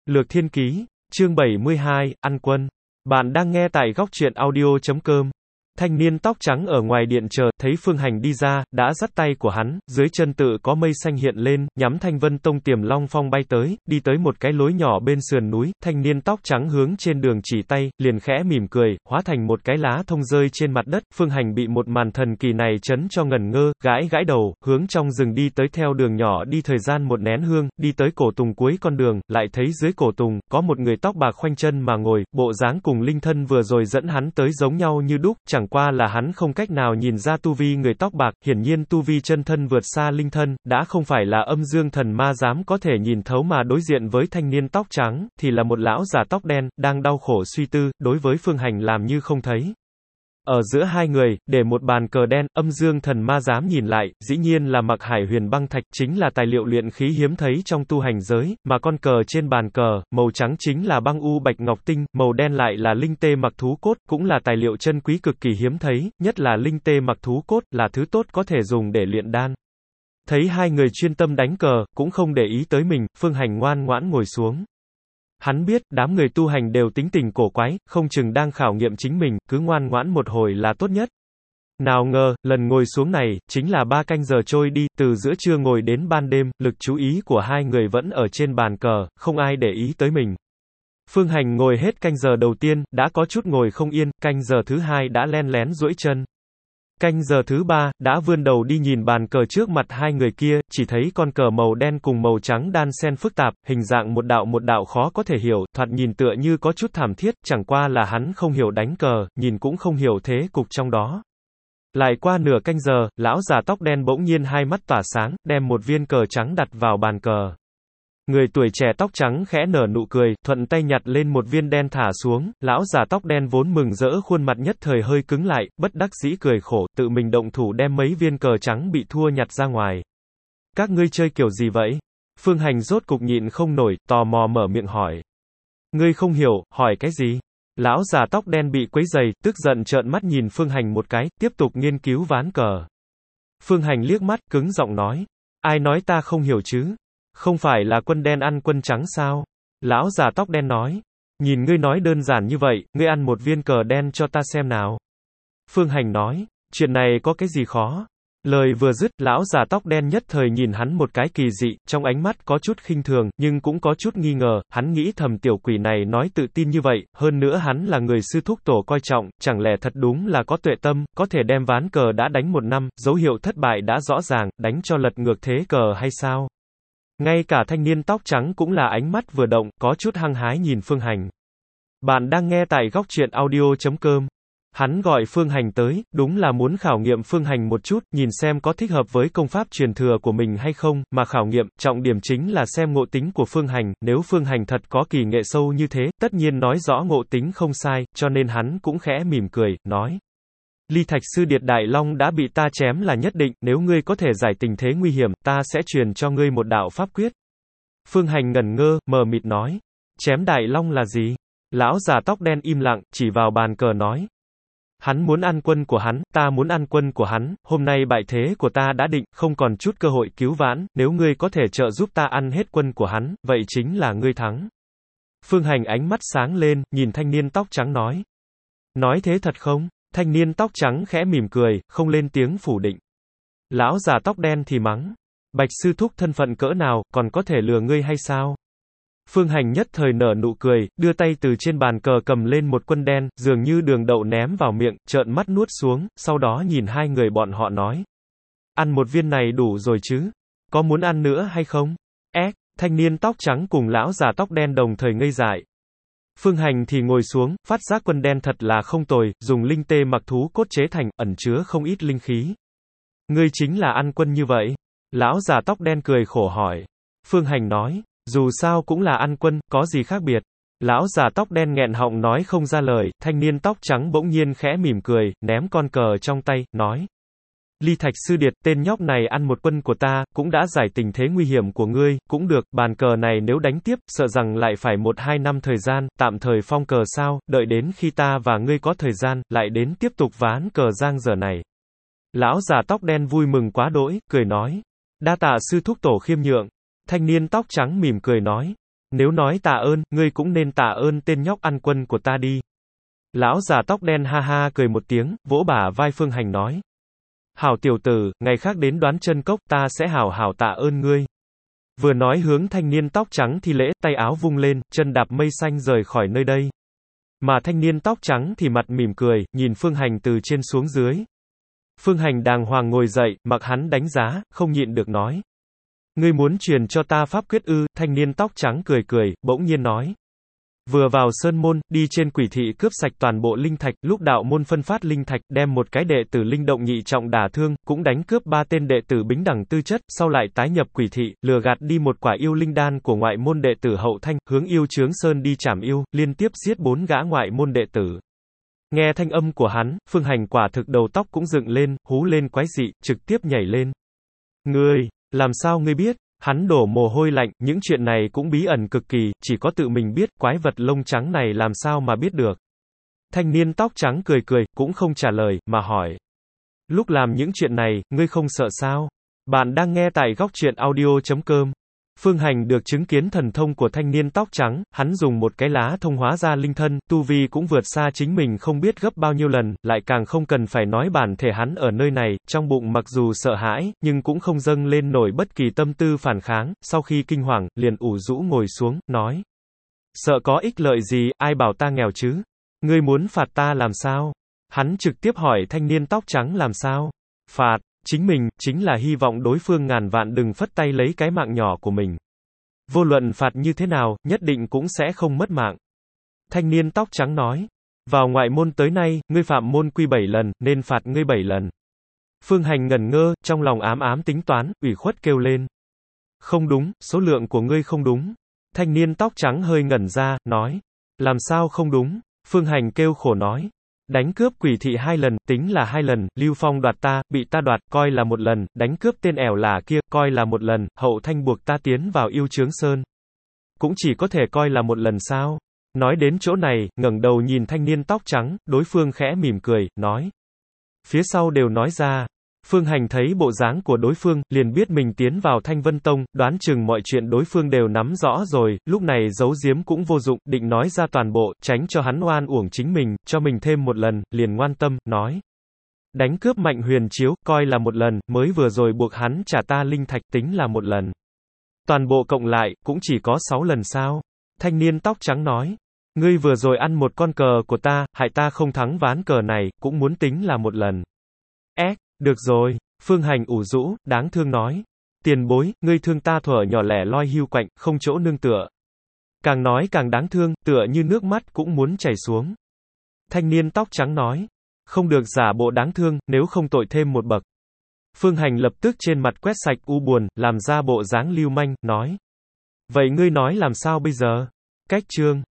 Lược Thiên Ký, chương 72, Ăn Quân. Bạn đang nghe tại góc truyện audio.com. Thanh niên tóc trắng ở ngoài điện chờ, thấy Phương Hành đi ra, đã dắt tay của hắn, dưới chân tự có mây xanh hiện lên, nhắm Thanh Vân Tông Tiềm Long Phong bay tới, đi tới một cái lối nhỏ bên sườn núi, thanh niên tóc trắng hướng trên đường chỉ tay, liền khẽ mỉm cười, hóa thành một cái lá thông rơi trên mặt đất. Phương Hành bị một màn thần kỳ này chấn cho ngẩn ngơ, gãi gãi đầu, hướng trong rừng đi tới, theo đường nhỏ đi thời gian một nén hương, đi tới cổ tùng cuối con đường, lại thấy dưới cổ tùng, có một người tóc bạc khoanh chân mà ngồi, bộ dáng cùng linh thân vừa rồi dẫn hắn tới giống nhau như đúc, chẳng qua là hắn không cách nào nhìn ra tu vi người tóc bạc, hiển nhiên tu vi chân thân vượt xa linh thân, đã không phải là âm dương thần ma dám có thể nhìn thấu, mà đối diện với thanh niên tóc trắng, thì là một lão già tóc đen, đang đau khổ suy tư, đối với Phương Hành làm như không thấy. Ở giữa hai người, để một bàn cờ đen, âm dương thần ma dám nhìn lại, dĩ nhiên là Mặc Hải Huyền Băng Thạch, chính là tài liệu luyện khí hiếm thấy trong tu hành giới, mà con cờ trên bàn cờ, màu trắng chính là băng u bạch ngọc tinh, màu đen lại là linh tê mặc thú cốt, cũng là tài liệu chân quý cực kỳ hiếm thấy, nhất là linh tê mặc thú cốt, là thứ tốt có thể dùng để luyện đan. Thấy hai người chuyên tâm đánh cờ, cũng không để ý tới mình, Phương Hành ngoan ngoãn ngồi xuống. Hắn biết, đám người tu hành đều tính tình cổ quái, không chừng đang khảo nghiệm chính mình, cứ ngoan ngoãn một hồi là tốt nhất. Nào ngờ, lần ngồi xuống này, chính là 3 canh giờ trôi đi, từ giữa trưa ngồi đến ban đêm, lực chú ý của hai người vẫn ở trên bàn cờ, không ai để ý tới mình. Phương Hành ngồi hết canh giờ đầu tiên, đã có chút ngồi không yên, canh giờ thứ hai đã len lén duỗi chân. Canh giờ thứ 3, đã vươn đầu đi nhìn bàn cờ trước mặt hai người kia, chỉ thấy con cờ màu đen cùng màu trắng đan xen phức tạp, hình dạng một đạo khó có thể hiểu, thoạt nhìn tựa như có chút thảm thiết, chẳng qua là hắn không hiểu đánh cờ, nhìn cũng không hiểu thế cục trong đó. Lại qua nửa canh giờ, lão già tóc đen bỗng nhiên hai mắt tỏa sáng, đem một viên cờ trắng đặt vào bàn cờ. Người tuổi trẻ tóc trắng khẽ nở nụ cười, thuận tay nhặt lên một viên đen thả xuống, lão già tóc đen vốn mừng rỡ khuôn mặt nhất thời hơi cứng lại, bất đắc dĩ cười khổ, tự mình động thủ đem mấy viên cờ trắng bị thua nhặt ra ngoài. Các ngươi chơi kiểu gì vậy? Phương Hành rốt cục nhịn không nổi, tò mò mở miệng hỏi. Ngươi không hiểu, hỏi cái gì? Lão già tóc đen bị quấy rầy, tức giận trợn mắt nhìn Phương Hành một cái, tiếp tục nghiên cứu ván cờ. Phương Hành liếc mắt, cứng giọng nói. Ai nói ta không hiểu chứ? Không phải là quân đen ăn quân trắng sao? Lão già tóc đen nói. Nhìn ngươi nói đơn giản như vậy, ngươi ăn một viên cờ đen cho ta xem nào. Phương Hành nói. Chuyện này có cái gì khó? Lời vừa dứt, lão già tóc đen nhất thời nhìn hắn một cái kỳ dị, trong ánh mắt có chút khinh thường, nhưng cũng có chút nghi ngờ, hắn nghĩ thầm tiểu quỷ này nói tự tin như vậy, hơn nữa hắn là người sư thúc tổ coi trọng, chẳng lẽ thật đúng là có tuệ tâm, có thể đem ván cờ đã đánh 1 năm, dấu hiệu thất bại đã rõ ràng, đánh cho lật ngược thế cờ hay sao? Ngay cả thanh niên tóc trắng cũng là ánh mắt vừa động, có chút hăng hái nhìn Phương Hành. Bạn đang nghe tại góc truyện audio.com. Hắn gọi Phương Hành tới, đúng là muốn khảo nghiệm Phương Hành một chút, nhìn xem có thích hợp với công pháp truyền thừa của mình hay không, mà khảo nghiệm, trọng điểm chính là xem ngộ tính của Phương Hành, nếu Phương Hành thật có kỳ nghệ sâu như thế, tất nhiên nói rõ ngộ tính không sai, cho nên hắn cũng khẽ mỉm cười, nói. Ly Thạch Sư Điệt Đại Long đã bị ta chém là nhất định, nếu ngươi có thể giải tình thế nguy hiểm, ta sẽ truyền cho ngươi một đạo pháp quyết. Phương Hành ngẩn ngơ, mờ mịt nói. Chém Đại Long là gì? Lão già tóc đen im lặng, chỉ vào bàn cờ nói. Hắn muốn ăn quân của hắn, ta muốn ăn quân của hắn, hôm nay bại thế của ta đã định, không còn chút cơ hội cứu vãn, nếu ngươi có thể trợ giúp ta ăn hết quân của hắn, vậy chính là ngươi thắng. Phương Hành ánh mắt sáng lên, nhìn thanh niên tóc trắng nói. Nói thế thật không? Thanh niên tóc trắng khẽ mỉm cười, không lên tiếng phủ định. Lão già tóc đen thì mắng. Bạch sư thúc thân phận cỡ nào, còn có thể lừa ngươi hay sao? Phương Hành nhất thời nở nụ cười, đưa tay từ trên bàn cờ cầm lên một quân đen, dường như đường đậu ném vào miệng, trợn mắt nuốt xuống, sau đó nhìn hai người bọn họ nói. Ăn một viên này đủ rồi chứ? Có muốn ăn nữa hay không? Thanh niên tóc trắng cùng lão già tóc đen đồng thời ngây dại. Phương Hành thì ngồi xuống, phát giác quân đen thật là không tồi, dùng linh tê mặc thú cốt chế thành, ẩn chứa không ít linh khí. Ngươi chính là ăn quân như vậy? Lão già tóc đen cười khổ hỏi. Phương Hành nói, dù sao cũng là ăn quân, có gì khác biệt? Lão già tóc đen nghẹn họng nói không ra lời, thanh niên tóc trắng bỗng nhiên khẽ mỉm cười, ném con cờ trong tay, nói. Ly Thạch Sư Điệt, tên nhóc này ăn một quân của ta, cũng đã giải tình thế nguy hiểm của ngươi, cũng được, bàn cờ này nếu đánh tiếp, sợ rằng lại phải 1-2 năm thời gian, tạm thời phong cờ sao, đợi đến khi ta và ngươi có thời gian, lại đến tiếp tục ván cờ giang dở này. Lão già tóc đen vui mừng quá đỗi, cười nói. Đa tạ sư thúc tổ khiêm nhượng. Thanh niên tóc trắng mỉm cười nói. Nếu nói tạ ơn, ngươi cũng nên tạ ơn tên nhóc ăn quân của ta đi. Lão già tóc đen ha ha cười một tiếng, vỗ bả vai Phương Hành nói. Hảo tiểu tử, ngày khác đến Đoán Chân Cốc ta sẽ hảo hảo tạ ơn ngươi. Vừa nói hướng thanh niên tóc trắng thi lễ, tay áo vung lên, chân đạp mây xanh rời khỏi nơi đây. Mà thanh niên tóc trắng thì mặt mỉm cười, nhìn Phương Hành từ trên xuống dưới. Phương Hành đàng hoàng ngồi dậy, mặc hắn đánh giá, không nhịn được nói. Ngươi muốn truyền cho ta pháp quyết ư? Thanh niên tóc trắng cười cười, bỗng nhiên nói. Vừa vào sơn môn, đi trên quỷ thị cướp sạch toàn bộ linh thạch, lúc đạo môn phân phát linh thạch, đem một cái đệ tử linh động nhị trọng đả thương, cũng đánh cướp 3 tên đệ tử bính đẳng tư chất, sau lại tái nhập quỷ thị, lừa gạt đi một quả yêu linh đan của ngoại môn đệ tử Hậu Thanh, hướng yêu chướng sơn đi trảm yêu, liên tiếp giết 4 gã ngoại môn đệ tử. Nghe thanh âm của hắn, Phương Hành quả thực đầu tóc cũng dựng lên, hú lên quái dị, trực tiếp nhảy lên. Ngươi, làm sao ngươi biết? Hắn đổ mồ hôi lạnh, những chuyện này cũng bí ẩn cực kỳ, chỉ có tự mình biết, quái vật lông trắng này làm sao mà biết được. Thanh niên tóc trắng cười cười, cũng không trả lời, mà hỏi. Lúc làm những chuyện này, ngươi không sợ sao? Bạn đang nghe tại Góc Truyện Audio.com. Phương Hành được chứng kiến thần thông của thanh niên tóc trắng, hắn dùng một cái lá thông hóa ra linh thân, tu vi cũng vượt xa chính mình không biết gấp bao nhiêu lần, lại càng không cần phải nói bản thể hắn ở nơi này, trong bụng mặc dù sợ hãi, nhưng cũng không dâng lên nổi bất kỳ tâm tư phản kháng, sau khi kinh hoàng, liền ủ rũ ngồi xuống, nói. Sợ có ích lợi gì, ai bảo ta nghèo chứ? Ngươi muốn phạt ta làm sao? Hắn trực tiếp hỏi thanh niên tóc trắng làm sao? Phạt. Chính mình, chính là hy vọng đối phương ngàn vạn đừng phất tay lấy cái mạng nhỏ của mình. Vô luận phạt như thế nào, nhất định cũng sẽ không mất mạng. Thanh niên tóc trắng nói. Vào ngoại môn tới nay, ngươi phạm môn quy 7 lần, nên phạt ngươi 7 lần. Phương Hành ngẩn ngơ, trong lòng ám ám tính toán, ủy khuất kêu lên. Không đúng, số lượng của ngươi không đúng. Thanh niên tóc trắng hơi ngẩn ra, nói. Làm sao không đúng? Phương Hành kêu khổ nói. Đánh cướp quỷ thị 2 lần, tính là 2 lần, Lưu Phong đoạt ta, bị ta đoạt, coi là 1 lần, đánh cướp tên ẻo lả kia, coi là 1 lần, Hậu Thanh buộc ta tiến vào yêu chướng sơn. Cũng chỉ có thể coi là 1 lần sao? Nói đến chỗ này, ngẩng đầu nhìn thanh niên tóc trắng, đối phương khẽ mỉm cười, nói. Phía sau đều nói ra. Phương Hành thấy bộ dáng của đối phương, liền biết mình tiến vào Thanh Vân Tông, đoán chừng mọi chuyện đối phương đều nắm rõ rồi, lúc này giấu giếm cũng vô dụng, định nói ra toàn bộ, tránh cho hắn oan uổng chính mình, cho mình thêm 1 lần, liền ngoan tâm, nói. Đánh cướp Mạnh Huyền Chiếu, coi là 1 lần, mới vừa rồi buộc hắn trả ta linh thạch tính là 1 lần. Toàn bộ cộng lại, cũng chỉ có 6 lần sao? Thanh niên tóc trắng nói. Ngươi vừa rồi ăn một con cờ của ta, hại ta không thắng ván cờ này, cũng muốn tính là 1 lần. Được rồi, Phương Hành ủ rũ, đáng thương nói. Tiền bối, ngươi thương ta thuở nhỏ lẻ loi hiu quạnh, không chỗ nương tựa. Càng nói càng đáng thương, tựa như nước mắt cũng muốn chảy xuống. Thanh niên tóc trắng nói. Không được giả bộ đáng thương, nếu không tội thêm 1 bậc. Phương Hành lập tức trên mặt quét sạch u buồn, làm ra bộ dáng lưu manh, nói. Vậy ngươi nói làm sao bây giờ? Cách chương.